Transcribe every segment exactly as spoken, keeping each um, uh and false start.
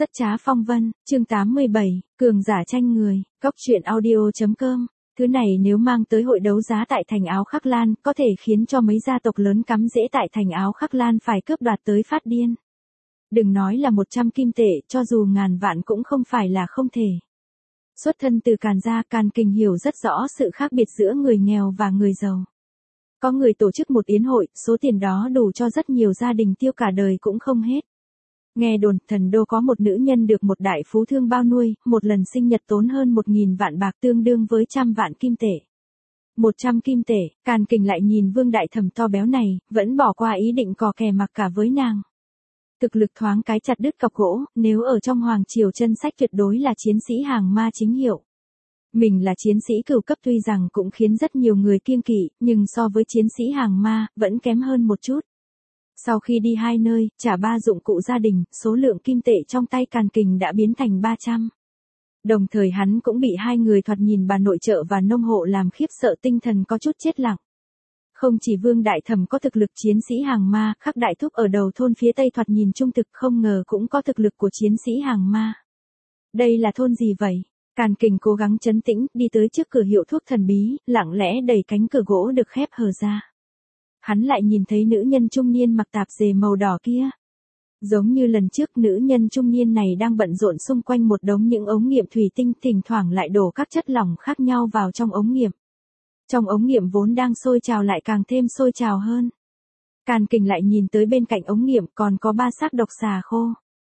Rất trá phong vân, chương tám mươi bảy, cường giả tranh người, góc truyện audio.com. Thứ này nếu mang tới hội đấu giá tại thành Áo Khắc Lan, có thể khiến cho mấy gia tộc lớn cắm rễ tại thành Áo Khắc Lan phải cướp đoạt tới phát điên. Đừng nói là một trăm kim tệ, cho dù ngàn vạn cũng không phải là không thể. Xuất thân từ Càn gia, Càn Kình hiểu rất rõ sự khác biệt giữa người nghèo và người giàu. Có người tổ chức một yến hội, số tiền đó đủ cho rất nhiều gia đình tiêu cả đời cũng không hết. Nghe đồn, thần đô có một nữ nhân được một đại phú thương bao nuôi, một lần sinh nhật tốn hơn một nghìn vạn bạc tương đương với trăm vạn kim tệ. Một trăm kim tệ, Càn Kình lại nhìn Vương Đại Thẩm to béo này, vẫn bỏ qua ý định cò kè mặc cả với nàng. Thực lực thoáng cái chặt đứt cọc gỗ, nếu ở trong hoàng triều chân sách tuyệt đối là chiến sĩ hàng ma chính hiệu. Mình là chiến sĩ cửu cấp tuy rằng cũng khiến rất nhiều người kiêng kỵ, nhưng so với chiến sĩ hàng ma, vẫn kém hơn một chút. Sau khi đi hai nơi, trả ba dụng cụ gia đình, số lượng kim tệ trong tay Càn Kình đã biến thành ba trăm. Đồng thời hắn cũng bị hai người thoạt nhìn bà nội trợ và nông hộ làm khiếp sợ tinh thần có chút chết lặng. Không chỉ Vương Đại Thẩm có thực lực chiến sĩ hàng ma, Khắc Đại Thúc ở đầu thôn phía tây thoạt nhìn trung thực không ngờ cũng có thực lực của chiến sĩ hàng ma. Đây là thôn gì vậy? Càn Kình cố gắng trấn tĩnh, đi tới trước cửa hiệu thuốc thần bí, lặng lẽ đẩy cánh cửa gỗ được khép hờ ra. Hắn lại nhìn thấy nữ nhân trung niên mặc tạp dề màu đỏ kia. Giống như lần trước, nữ nhân trung niên này đang bận rộn xung quanh một đống những ống nghiệm thủy tinh, thỉnh thoảng lại đổ các chất lỏng khác nhau vào trong ống nghiệm. Trong ống nghiệm vốn đang sôi trào lại càng thêm sôi trào hơn. Càn Kình lại nhìn tới bên cạnh ống nghiệm còn có ba xác độc xà khô.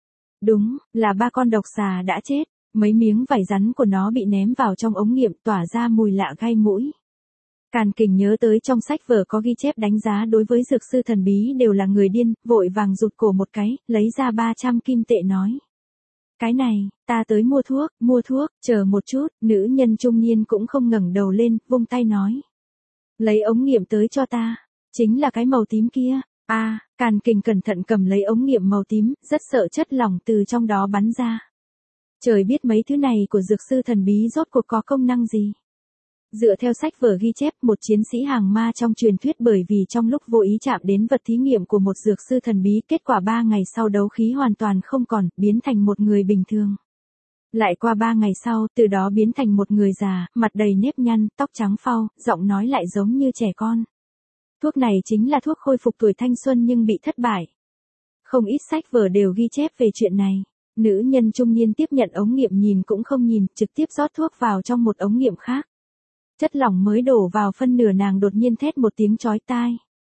Đúng, là ba con độc xà đã chết, mấy miếng vảy rắn của nó bị ném vào trong ống nghiệm tỏa ra mùi lạ gai mũi. Càn Kình nhớ tới trong sách vở có ghi chép đánh giá đối với dược sư thần bí đều là người điên, vội vàng rụt cổ một cái, lấy ra ba trăm kim tệ nói. Cái này, ta tới mua thuốc, mua thuốc, chờ một chút, nữ nhân trung niên cũng không ngẩng đầu lên, vung tay nói. Lấy ống nghiệm tới cho ta, chính là cái màu tím kia. A, à, Càn Kình cẩn thận cầm lấy ống nghiệm màu tím, rất sợ chất lỏng từ trong đó bắn ra. Trời biết mấy thứ này của dược sư thần bí rốt cuộc có công năng gì. Dựa theo sách vở ghi chép, một chiến sĩ hàng ma trong truyền thuyết bởi vì trong lúc vô ý chạm đến vật thí nghiệm của một dược sư thần bí, kết quả ba ngày sau đấu khí hoàn toàn không còn, biến thành một người bình thường. Lại qua ba ngày sau, từ đó biến thành một người già, mặt đầy nếp nhăn, tóc trắng phau, giọng nói lại giống như trẻ con. Thuốc này chính là thuốc khôi phục tuổi thanh xuân nhưng bị thất bại. Không ít sách vở đều ghi chép về chuyện này. Nữ nhân trung niên tiếp nhận ống nghiệm nhìn cũng không nhìn, trực tiếp rót thuốc vào trong một ống nghiệm khác. Chất lỏng mới đổ vào phân nửa nàng đột nhiên thét một tiếng chói tai.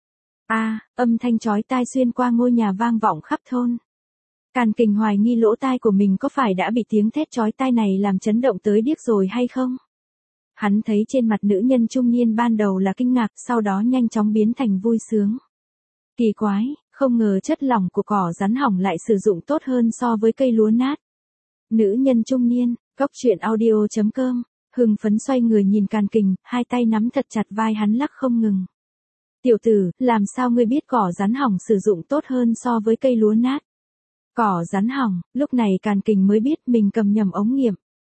A, à, âm thanh chói tai xuyên qua ngôi nhà vang vọng khắp thôn. Càn Kình hoài nghi lỗ tai của mình có phải đã bị tiếng thét chói tai này làm chấn động tới điếc rồi hay không? Hắn thấy trên mặt nữ nhân trung niên ban đầu là kinh ngạc, sau đó nhanh chóng biến thành vui sướng. Kỳ quái, không ngờ chất lỏng của cỏ rắn hỏng lại sử dụng tốt hơn so với cây lúa nát. Nữ nhân trung niên, góc truyện audio.com. Hưng phấn xoay người nhìn Càn Kình, hai tay nắm thật chặt vai hắn lắc không ngừng. Tiểu tử, làm sao ngươi biết cỏ rắn hỏng sử dụng tốt hơn so với cây lúa nát? Cỏ rắn hỏng, lúc này Càn Kình mới biết mình cầm nhầm ống nghiệm.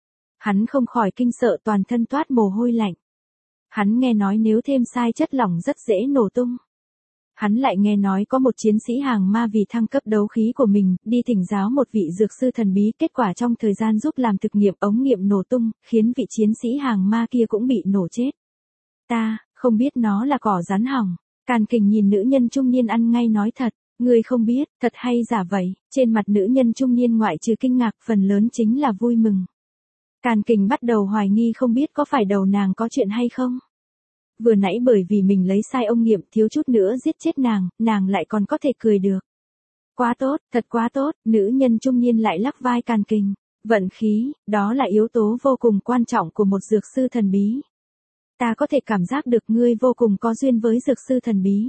Hắn không khỏi kinh sợ toàn thân toát mồ hôi lạnh. Hắn nghe nói nếu thêm sai chất lỏng rất dễ nổ tung. Hắn lại nghe nói có một chiến sĩ hàng ma vì thăng cấp đấu khí của mình, đi thỉnh giáo một vị dược sư thần bí, kết quả trong thời gian giúp làm thực nghiệm ống nghiệm nổ tung, khiến vị chiến sĩ hàng ma kia cũng bị nổ chết. Ta, không biết nó là cỏ rắn hỏng. Càn Kình nhìn nữ nhân trung niên ăn ngay nói thật, ngươi không biết, thật hay giả vậy? Trên mặt nữ nhân trung niên ngoại trừ kinh ngạc phần lớn chính là vui mừng. Càn Kình bắt đầu hoài nghi không biết có phải đầu nàng có chuyện hay không. Vừa nãy bởi vì mình lấy sai ống nghiệm thiếu chút nữa giết chết nàng, nàng lại còn có thể cười được. Quá tốt, thật quá tốt, nữ nhân trung niên lại lắc vai Càn Kình. Vận khí, đó là yếu tố vô cùng quan trọng của một dược sư thần bí. Ta có thể cảm giác được ngươi vô cùng có duyên với dược sư thần bí.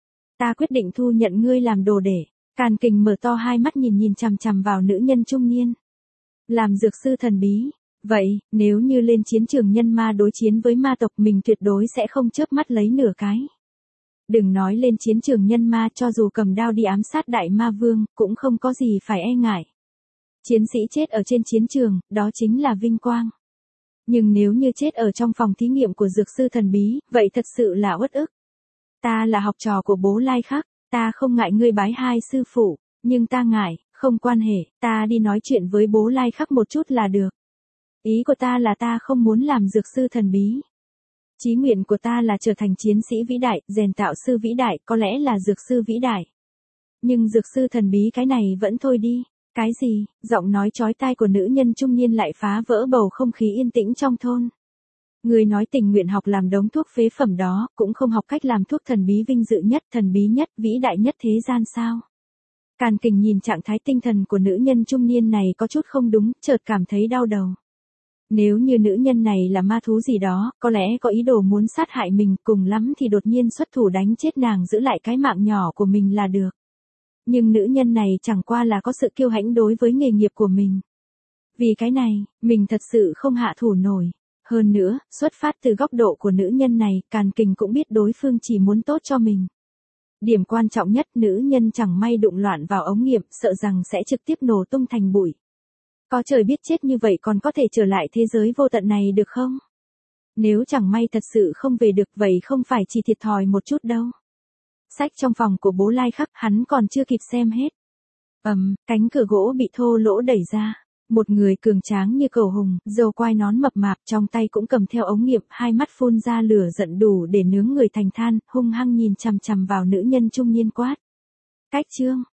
Ta quyết định thu nhận ngươi làm đồ để. Càn Kình mở to hai mắt nhìn nhìn chằm chằm vào nữ nhân trung niên. Làm dược sư thần bí. Vậy, nếu như lên chiến trường nhân ma đối chiến với ma tộc mình tuyệt đối sẽ không chớp mắt lấy nửa cái. Đừng nói lên chiến trường nhân ma, cho dù cầm đao đi ám sát đại ma vương, cũng không có gì phải e ngại. Chiến sĩ chết ở trên chiến trường, đó chính là vinh quang. Nhưng nếu như chết ở trong phòng thí nghiệm của dược sư thần bí, vậy thật sự là uất ức. Ta là học trò của bố Lai Khắc, ta không ngại ngươi bái hai sư phụ, nhưng ta ngại, Không quan hệ, ta đi nói chuyện với bố Lai Khắc một chút là được. Ý của ta là ta không muốn làm dược sư thần bí. Chí nguyện của ta là trở thành chiến sĩ vĩ đại, rèn tạo sư vĩ đại, có lẽ là dược sư vĩ đại. Nhưng dược sư thần bí cái này vẫn thôi đi. Cái gì? Giọng nói chói tai của nữ nhân trung niên lại phá vỡ bầu không khí yên tĩnh trong thôn. Người nói tình nguyện học làm đống thuốc phế phẩm đó, cũng không học cách làm thuốc thần bí vinh dự nhất, thần bí nhất, vĩ đại nhất thế gian sao? Càn Kình nhìn trạng thái tinh thần của nữ nhân trung niên này có chút không đúng, chợt cảm thấy đau đầu. Nếu như nữ nhân này là ma thú gì đó, có lẽ có ý đồ muốn sát hại mình, cùng lắm thì đột nhiên xuất thủ đánh chết nàng giữ lại cái mạng nhỏ của mình là được. Nhưng nữ nhân này chẳng qua là có sự kiêu hãnh đối với nghề nghiệp của mình. Vì cái này, mình thật sự không hạ thủ nổi. Hơn nữa, xuất phát từ góc độ của nữ nhân này, Càn Kình cũng biết đối phương chỉ muốn tốt cho mình. Điểm quan trọng nhất, nữ nhân chẳng may đụng loạn vào ống nghiệm, sợ rằng sẽ trực tiếp nổ tung thành bụi. Có trời biết chết như vậy còn có thể trở lại thế giới vô tận này được không? Nếu chẳng may thật sự không về được vậy không phải chỉ thiệt thòi một chút đâu. Sách trong phòng của bố Lai Khắc hắn còn chưa kịp xem hết. Ầm, um, cánh cửa gỗ bị thô lỗ đẩy ra. Một người cường tráng như cầu hùng, râu quai nón mập mạp, trong tay cũng cầm theo ống nghiệm, hai mắt phun ra lửa giận đủ để nướng người thành than, hung hăng nhìn chằm chằm vào nữ nhân trung niên quát. Cách chương,